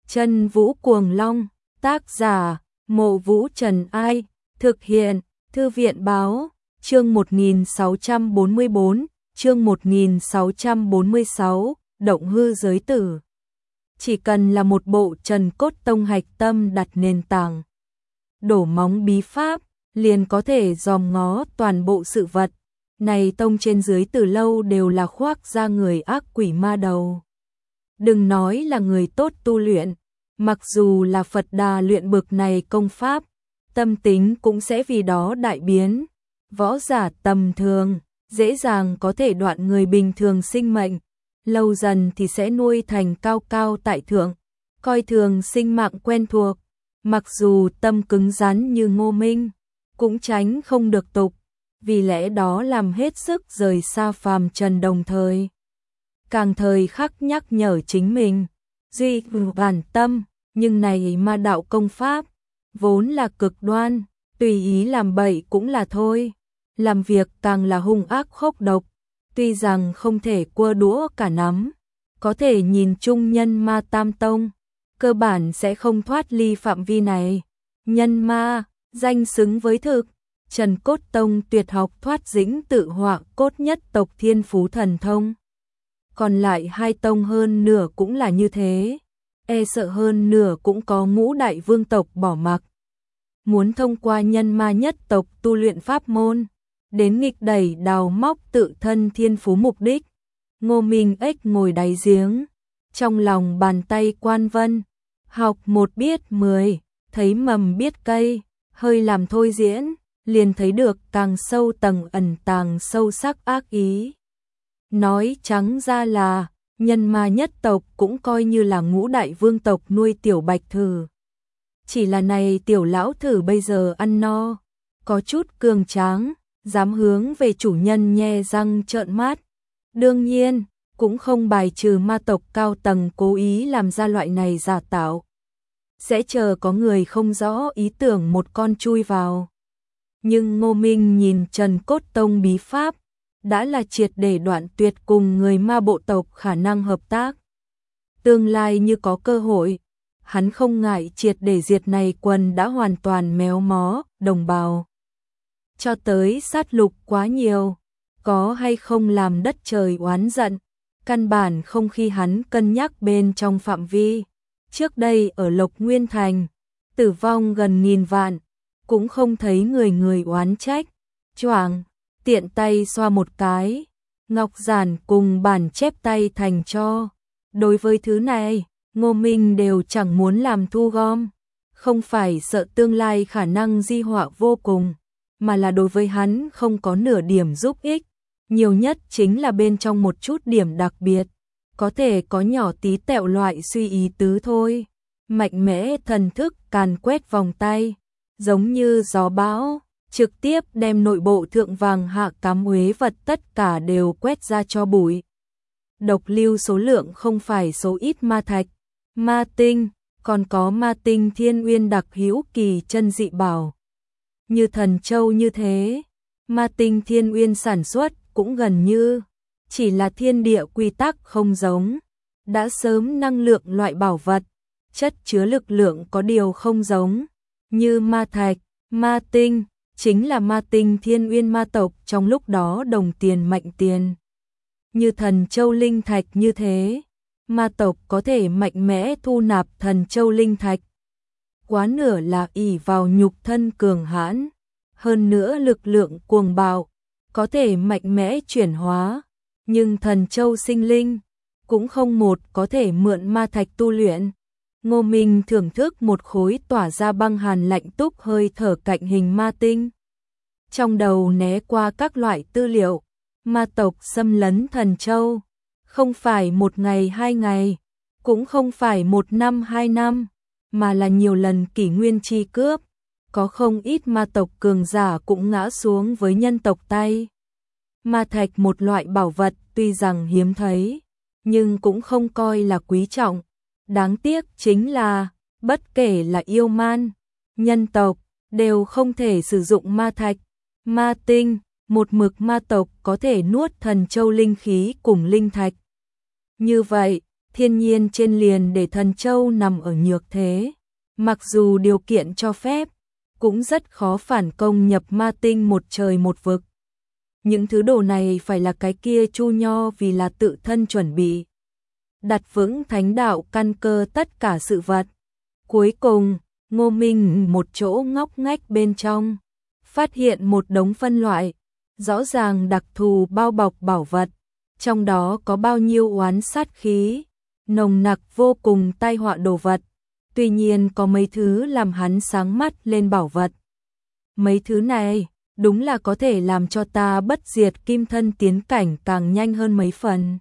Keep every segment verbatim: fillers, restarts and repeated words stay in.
Chân Vũ Cuồng Long, tác giả, Mộ Vũ Trần Ai, thực hiện, Thư viện Báo, chương một nghìn sáu trăm bốn mươi bốn, chương một nghìn sáu trăm bốn mươi sáu, Động hư giới tử. Chỉ cần là một bộ Trần Cốt Tông hạch tâm đặt nền tảng, đổ móng bí pháp, liền có thể dòm ngó toàn bộ sự vật. Này tông trên dưới từ lâu đều là khoác ra người ác quỷ ma đầu. Đừng nói là người tốt tu luyện, mặc dù là Phật Đà luyện bực này công pháp, tâm tính cũng sẽ vì đó đại biến. Võ giả tầm thường, dễ dàng có thể đoạn người bình thường sinh mệnh, lâu dần thì sẽ nuôi thành cao cao tại thượng, coi thường sinh mạng quen thuộc. Mặc dù tâm cứng rắn như Ngô Minh, cũng tránh không được tục, vì lẽ đó làm hết sức rời xa phàm trần, đồng thời càng thời khắc nhắc nhở chính mình, duy bản tâm, nhưng này ma đạo công pháp, vốn là cực đoan, tùy ý làm bậy cũng là thôi, làm việc càng là hung ác khốc độc, tuy rằng không thể cua đũa cả nắm, có thể nhìn chung nhân ma tam tông, cơ bản sẽ không thoát ly phạm vi này. Nhân ma, danh xứng với thực, Trần Cốt Tông tuyệt học thoát dĩnh tự họa cốt nhất tộc thiên phú thần thông. Còn lại hai tông hơn nửa cũng là như thế, e sợ hơn nửa cũng có ngũ đại vương tộc bỏ mặc. Muốn thông qua nhân ma nhất tộc tu luyện pháp môn, đến nghịch đẩy đào móc tự thân thiên phú mục đích. Ngô Minh ếch ngồi đáy giếng, trong lòng bàn tay quan vân, học một biết mười, thấy mầm biết cây, hơi làm thôi diễn, liền thấy được càng sâu tầng ẩn tàng sâu sắc ác ý. Nói trắng ra là, nhân ma nhất tộc cũng coi như là ngũ đại vương tộc nuôi tiểu bạch thử. Chỉ là này tiểu lão thử bây giờ ăn no, có chút cường tráng, dám hướng về chủ nhân nhe răng trợn mắt. Đương nhiên, cũng không bài trừ ma tộc cao tầng cố ý làm ra loại này giả tạo. Sẽ chờ có người không rõ ý tưởng một con chui vào. Nhưng Ngô Minh nhìn Trần Cốt Tông bí pháp, đã là triệt để đoạn tuyệt cùng người ma bộ tộc khả năng hợp tác. Tương lai như có cơ hội, hắn không ngại triệt để diệt này quần đã hoàn toàn méo mó, đồng bào. Cho tới sát lục quá nhiều, có hay không làm đất trời oán giận, căn bản không khi hắn cân nhắc bên trong phạm vi. Trước đây ở Lộc Nguyên Thành, tử vong gần nghìn vạn, cũng không thấy người người oán trách. Choàng, tiện tay xoa một cái, ngọc giản cùng bản chép tay thành cho. Đối với thứ này, Ngô Minh đều chẳng muốn làm thu gom, không phải sợ tương lai khả năng di họa vô cùng, mà là đối với hắn không có nửa điểm giúp ích, nhiều nhất chính là bên trong một chút điểm đặc biệt, có thể có nhỏ tí tẹo loại suy ý tứ thôi. Mạnh mẽ thần thức càn quét vòng tay, giống như gió bão, trực tiếp đem nội bộ thượng vàng hạ cám uế vật tất cả đều quét ra cho bụi. Độc lưu số lượng không phải số ít ma thạch, ma tinh, còn có ma tinh thiên uyên đặc hữu kỳ chân dị bảo. Như thần châu như thế, ma tinh thiên uyên sản xuất cũng gần như, chỉ là thiên địa quy tắc không giống, đã sớm năng lượng loại bảo vật, chất chứa lực lượng có điều không giống, như ma thạch, ma tinh, chính là ma tinh thiên uyên ma tộc trong lúc đó đồng tiền mạnh tiền. Như thần châu linh thạch như thế, ma tộc có thể mạnh mẽ thu nạp thần châu linh thạch. Quá nửa là ỷ vào nhục thân cường hãn, hơn nữa lực lượng cuồng bạo, có thể mạnh mẽ chuyển hóa, nhưng thần châu sinh linh, cũng không một có thể mượn ma thạch tu luyện. Ngô Minh thưởng thức một khối tỏa ra băng hàn lạnh túc hơi thở cạnh hình ma tinh. Trong đầu né qua các loại tư liệu, ma tộc xâm lấn thần châu, không phải một ngày hai ngày, cũng không phải một năm hai năm, mà là nhiều lần kỷ nguyên chi cướp, có không ít ma tộc cường giả cũng ngã xuống với nhân tộc tay. Ma thạch một loại bảo vật tuy rằng hiếm thấy, nhưng cũng không coi là quý trọng. Đáng tiếc chính là, bất kể là yêu man, nhân tộc, đều không thể sử dụng ma thạch, ma tinh, một mực ma tộc có thể nuốt thần châu linh khí cùng linh thạch. Như vậy, thiên nhiên trên liền để thần châu nằm ở nhược thế. Mặc dù điều kiện cho phép, cũng rất khó phản công nhập ma tinh một trời một vực. Những thứ đồ này phải là cái kia Chu Nho vì là tự thân chuẩn bị. Đặt vững thánh đạo căn cơ tất cả sự vật. Cuối cùng, Ngô Minh một chỗ ngóc ngách bên trong, phát hiện một đống phân loại, rõ ràng đặc thù bao bọc bảo vật, trong đó có bao nhiêu oán sát khí, nồng nặc vô cùng tai họa đồ vật. Tuy nhiên có mấy thứ làm hắn sáng mắt lên bảo vật. Mấy thứ này, đúng là có thể làm cho ta bất diệt kim thân tiến cảnh càng nhanh hơn mấy phần.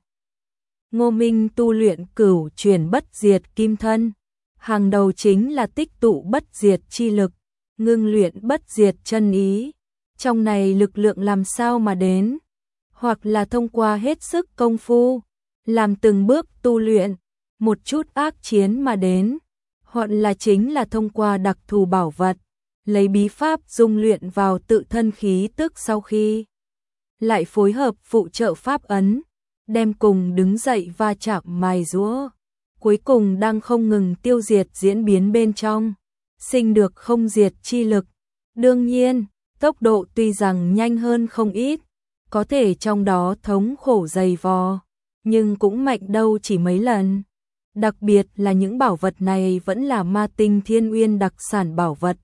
Ngô Minh tu luyện cửu chuyển bất diệt kim thân. Hàng đầu chính là tích tụ bất diệt chi lực, ngưng luyện bất diệt chân ý. Trong này lực lượng làm sao mà đến? Hoặc là thông qua hết sức công phu, làm từng bước tu luyện, một chút ác chiến mà đến. Hoặc là chính là thông qua đặc thù bảo vật, lấy bí pháp dung luyện vào tự thân khí tức sau khi lại phối hợp phụ trợ pháp ấn, đem cùng đứng dậy va chạm mài giũa, cuối cùng đang không ngừng tiêu diệt diễn biến bên trong, sinh được không diệt chi lực. Đương nhiên, tốc độ tuy rằng nhanh hơn không ít, có thể trong đó thống khổ dày vò, nhưng cũng mạnh đâu chỉ mấy lần. Đặc biệt là những bảo vật này vẫn là ma tinh thiên uyên đặc sản bảo vật.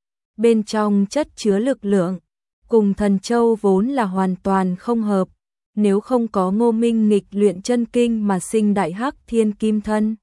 Bên trong chất chứa lực lượng, cùng thần châu vốn là hoàn toàn không hợp. Nếu không có Ngô Minh nghịch luyện chân kinh mà sinh đại hắc thiên kim thân,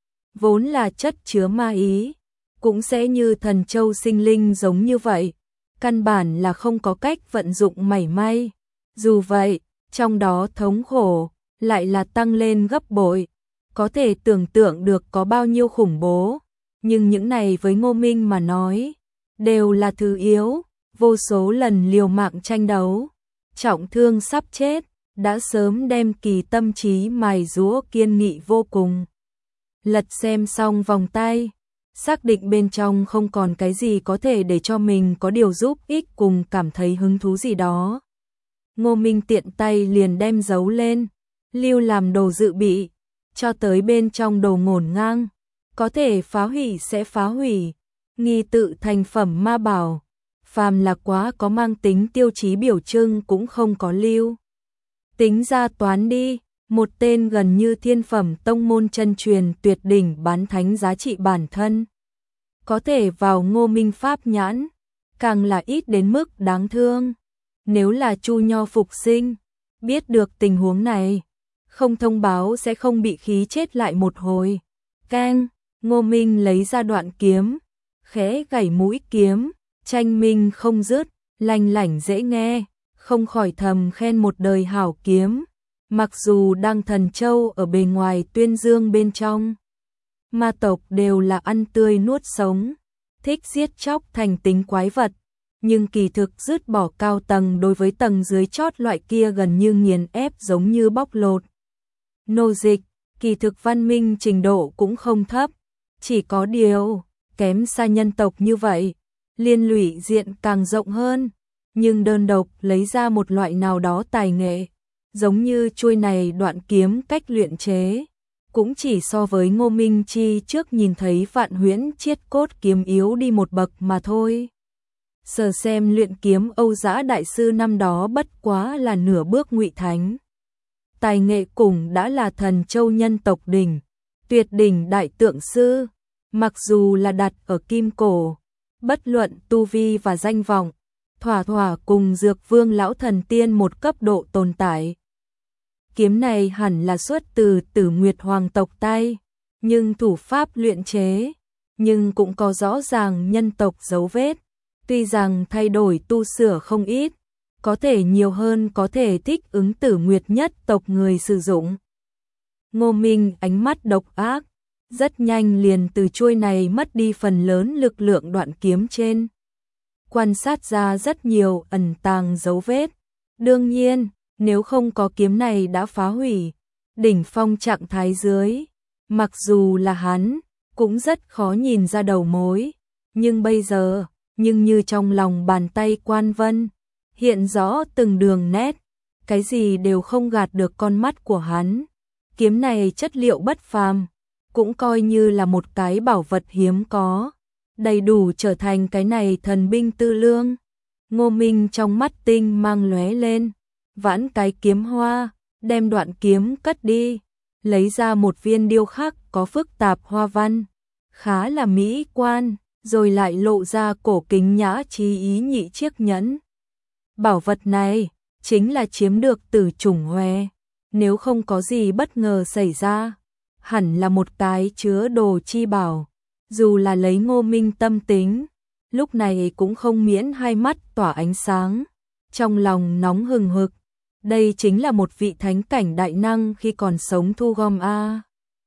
vốn là chất chứa ma ý, cũng sẽ như thần châu sinh linh giống như vậy. Căn bản là không có cách vận dụng mảy may. Dù vậy, trong đó thống khổ lại là tăng lên gấp bội. Có thể tưởng tượng được có bao nhiêu khủng bố, nhưng những này với Ngô Minh mà nói, đều là thứ yếu. Vô số lần liều mạng tranh đấu, trọng thương sắp chết, đã sớm đem kỳ tâm trí mài giũa kiên nghị vô cùng. Lật xem xong vòng tay, xác định bên trong không còn cái gì có thể để cho mình có điều giúp ích cùng cảm thấy hứng thú gì đó. Ngô Minh tiện tay liền đem giấu lên, lưu làm đồ dự bị, cho tới bên trong đồ ngổn ngang, có thể phá hủy sẽ phá hủy, nghi tự thành phẩm ma bảo, phàm là quá có mang tính tiêu chí biểu trưng cũng không có lưu. Tính ra toán đi, một tên gần như thiên phẩm tông môn chân truyền tuyệt đỉnh bán thánh giá trị bản thân, có thể vào Ngô Minh pháp nhãn, càng là ít đến mức đáng thương. Nếu là Chu Nho phục sinh, biết được tình huống này, không thông báo sẽ không bị khí chết lại một hồi. Keng, Ngô Minh lấy ra đoạn kiếm, khẽ gảy mũi kiếm, tranh minh không dứt, lanh lảnh dễ nghe, không khỏi thầm khen một đời hảo kiếm. Mặc dù đang thần châu ở bề ngoài tuyên dương bên trong, ma tộc đều là ăn tươi nuốt sống, thích giết chóc thành tính quái vật, nhưng kỳ thực dứt bỏ cao tầng đối với tầng dưới chót loại kia gần như nghiền ép giống như bóc lột. Nô dịch, kỳ thực văn minh trình độ cũng không thấp, chỉ có điều, kém xa nhân tộc như vậy, liên lụy diện càng rộng hơn, nhưng đơn độc lấy ra một loại nào đó tài nghệ, giống như chuôi này đoạn kiếm cách luyện chế, cũng chỉ so với Ngô Minh chi trước nhìn thấy Vạn Huyễn Chiết Cốt kiếm yếu đi một bậc mà thôi. Sờ xem luyện kiếm Âu Dã đại sư năm đó bất quá là nửa bước ngụy thánh. Tài nghệ cùng đã là thần châu nhân tộc đỉnh, tuyệt đỉnh đại tượng sư, mặc dù là đặt ở kim cổ, bất luận tu vi và danh vọng, thỏa thỏa cùng Dược Vương lão thần tiên một cấp độ tồn tại. Kiếm này hẳn là xuất từ Tử Nguyệt hoàng tộc tay, nhưng thủ pháp luyện chế, nhưng cũng có rõ ràng nhân tộc dấu vết. Tuy rằng thay đổi tu sửa không ít, có thể nhiều hơn có thể thích ứng Tử Nguyệt nhất tộc người sử dụng. Ngô Minh ánh mắt độc ác, rất nhanh liền từ chuôi này mất đi phần lớn lực lượng đoạn kiếm trên. Quan sát ra rất nhiều ẩn tàng dấu vết. Đương nhiên, nếu không có kiếm này đã phá hủy, đỉnh phong trạng thái dưới, mặc dù là hắn, cũng rất khó nhìn ra đầu mối. Nhưng bây giờ, nhưng như trong lòng bàn tay Quan Vân, hiện rõ từng đường nét, cái gì đều không gạt được con mắt của hắn. kiếm này chất liệu bất phàm, cũng coi như là một cái bảo vật hiếm có, đầy đủ trở thành cái này thần binh tư lương. Ngô Minh trong mắt tinh mang lóe lên, vãn cái kiếm hoa, đem đoạn kiếm cất đi, lấy ra một viên điêu khắc có phức tạp hoa văn, khá là mỹ quan, rồi lại lộ ra cổ kính nhã trí ý nhị chiếc nhẫn. Bảo vật này chính là chiếm được từ Trùng Hoè, nếu không có gì bất ngờ xảy ra, hẳn là một cái chứa đồ chi bảo, dù là lấy Ngô Minh tâm tính, lúc này cũng không miễn hai mắt tỏa ánh sáng, trong lòng nóng hừng hực. Đây chính là một vị thánh cảnh đại năng khi còn sống thu gom a.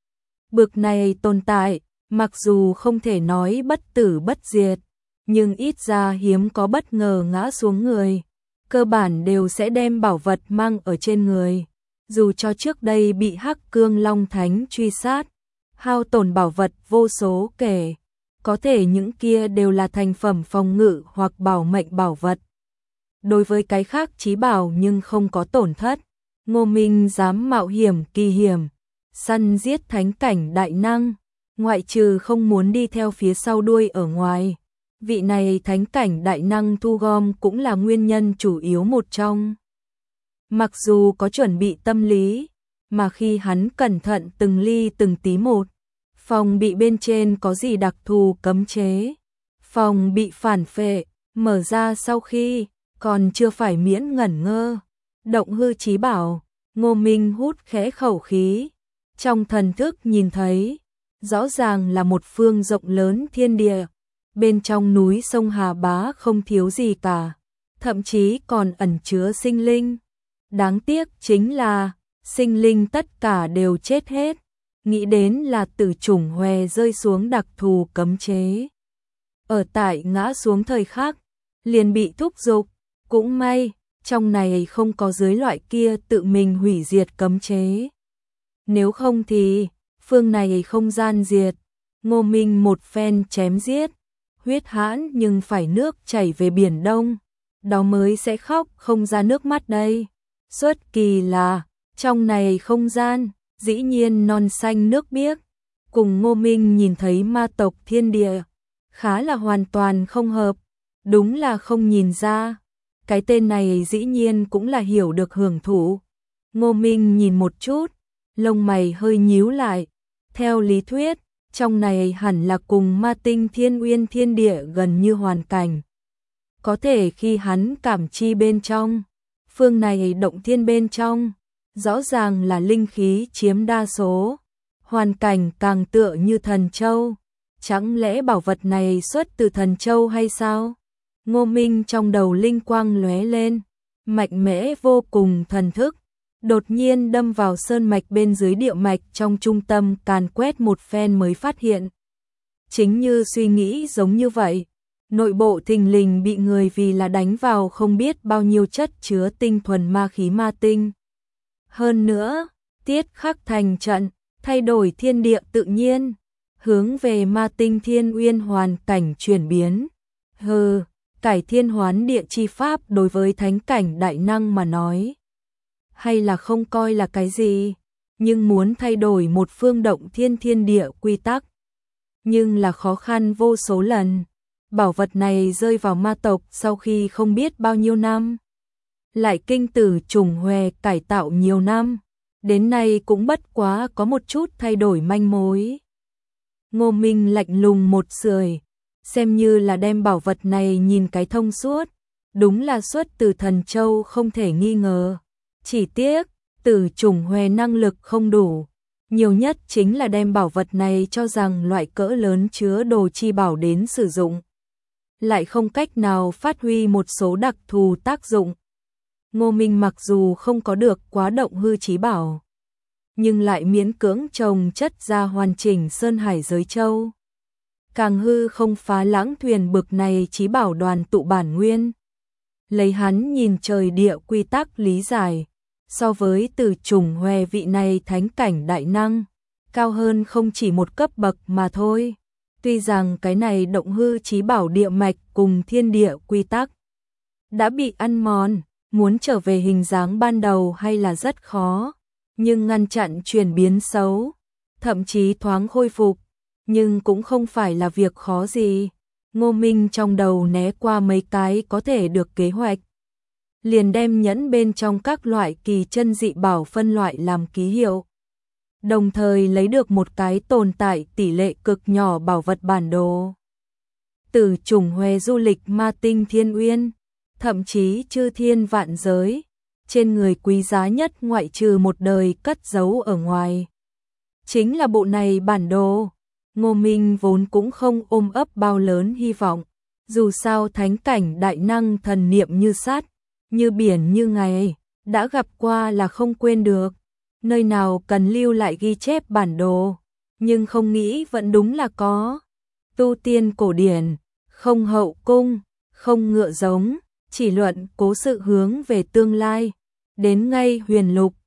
Bực này tồn tại, mặc dù không thể nói bất tử bất diệt, nhưng ít ra hiếm có bất ngờ ngã xuống người, cơ bản đều sẽ đem bảo vật mang ở trên người. Dù cho trước đây bị Hắc Cương Long Thánh truy sát, hao tổn bảo vật vô số kể, có thể những kia đều là thành phẩm phòng ngự hoặc bảo mệnh bảo vật. Đối với cái khác chí bảo nhưng không có tổn thất, Ngô Minh dám mạo hiểm kỳ hiểm, săn giết thánh cảnh đại năng, ngoại trừ không muốn đi theo phía sau đuôi ở ngoài. Vị này thánh cảnh đại năng thu gom cũng là nguyên nhân chủ yếu một trong. Mặc dù có chuẩn bị tâm lý, mà khi hắn cẩn thận từng ly từng tí một, phòng bị bên trên có gì đặc thù cấm chế, phòng bị phản phệ, mở ra sau khi, còn chưa phải miễn ngẩn ngơ. Động hư chí bảo, Ngô Minh hút khẽ khẩu khí, trong thần thức nhìn thấy, rõ ràng là một phương rộng lớn thiên địa, bên trong núi sông Hà Bá không thiếu gì cả, thậm chí còn ẩn chứa sinh linh. Đáng tiếc chính là, sinh linh tất cả đều chết hết, nghĩ đến là Tử Chủng Hoè rơi xuống đặc thù cấm chế. Ở tại ngã xuống thời khắc, liền bị thúc giục, cũng may, trong này không có dưới loại kia tự mình hủy diệt cấm chế. Nếu không thì, phương này không gian diệt, Ngô Minh một phen chém giết, huyết hãn nhưng phải nước chảy về biển Đông, đó mới sẽ khóc không ra nước mắt đây. Xuất kỳ là, trong này không gian, dĩ nhiên non xanh nước biếc, cùng Ngô Minh nhìn thấy ma tộc thiên địa, khá là hoàn toàn không hợp, đúng là không nhìn ra. Cái tên này dĩ nhiên cũng là hiểu được hưởng thụ. Ngô Minh nhìn một chút, lông mày hơi nhíu lại, theo lý thuyết, trong này hẳn là cùng ma tinh thiên uyên thiên địa gần như hoàn cảnh. Có thể khi hắn cảm chi bên trong, phương này động thiên bên trong, rõ ràng là linh khí chiếm đa số, hoàn cảnh càng tựa như thần châu. Chẳng lẽ bảo vật này xuất từ thần châu hay sao? Ngô Minh trong đầu linh quang lóe lên, mạnh mẽ vô cùng thần thức, đột nhiên đâm vào sơn mạch bên dưới địa mạch trong trung tâm càn quét một phen mới phát hiện. Chính như suy nghĩ giống như vậy, nội bộ thình lình bị người vì là đánh vào không biết bao nhiêu chất chứa tinh thuần ma khí ma tinh. Hơn nữa, tiết khắc thành trận, thay đổi thiên địa tự nhiên, hướng về ma tinh thiên uyên hoàn cảnh chuyển biến. Hừ, cải thiên hoán địa chi pháp đối với thánh cảnh đại năng mà nói, hay là không coi là cái gì, nhưng muốn thay đổi một phương động thiên thiên địa quy tắc, nhưng là khó khăn vô số lần. Bảo vật này rơi vào ma tộc sau khi không biết bao nhiêu năm, lại kinh Tử Chủng Hoè cải tạo nhiều năm, đến nay cũng bất quá có một chút thay đổi manh mối. Ngô Minh lạnh lùng một sưởi, xem như là đem bảo vật này nhìn cái thông suốt, đúng là xuất từ thần châu không thể nghi ngờ. Chỉ tiếc, Tử Chủng Hoè năng lực không đủ, nhiều nhất chính là đem bảo vật này cho rằng loại cỡ lớn chứa đồ chi bảo đến sử dụng, lại không cách nào phát huy một số đặc thù tác dụng. Ngô Minh mặc dù không có được quá động hư chí bảo, nhưng lại miễn cưỡng trồng chất ra hoàn chỉnh Sơn Hải Giới Châu. Càng hư không phá lãng thuyền bực này chí bảo đoàn tụ bản nguyên. Lấy hắn nhìn trời địa quy tắc lý giải, so với Tử Chủng Hoè vị này thánh cảnh đại năng, cao hơn không chỉ một cấp bậc mà thôi. Tuy rằng cái này động hư chí bảo địa mạch cùng thiên địa quy tắc đã bị ăn mòn, muốn trở về hình dáng ban đầu hay là rất khó. nhưng ngăn chặn chuyển biến xấu, thậm chí thoáng khôi phục, nhưng cũng không phải là việc khó gì. Ngô Minh trong đầu né qua mấy cái có thể được kế hoạch, liền đem nhẫn bên trong các loại kỳ chân dị bảo phân loại làm ký hiệu, đồng thời lấy được một cái tồn tại tỷ lệ cực nhỏ bảo vật bản đồ. Từ chủng huề du lịch ma tinh thiên uyên, thậm chí chư thiên vạn giới, trên người quý giá nhất ngoại trừ một đời cất giấu ở ngoài, chính là bộ này bản đồ. Ngô Minh vốn cũng không ôm ấp bao lớn hy vọng, dù sao thánh cảnh đại năng thần niệm như sát, như biển như ngày, đã gặp qua là không quên được, nơi nào cần lưu lại ghi chép bản đồ, nhưng không nghĩ vẫn đúng là có. Tu tiên cổ điển, không hậu cung, không ngựa giống, chỉ luận cố sự hướng về tương lai, đến ngay huyền lục,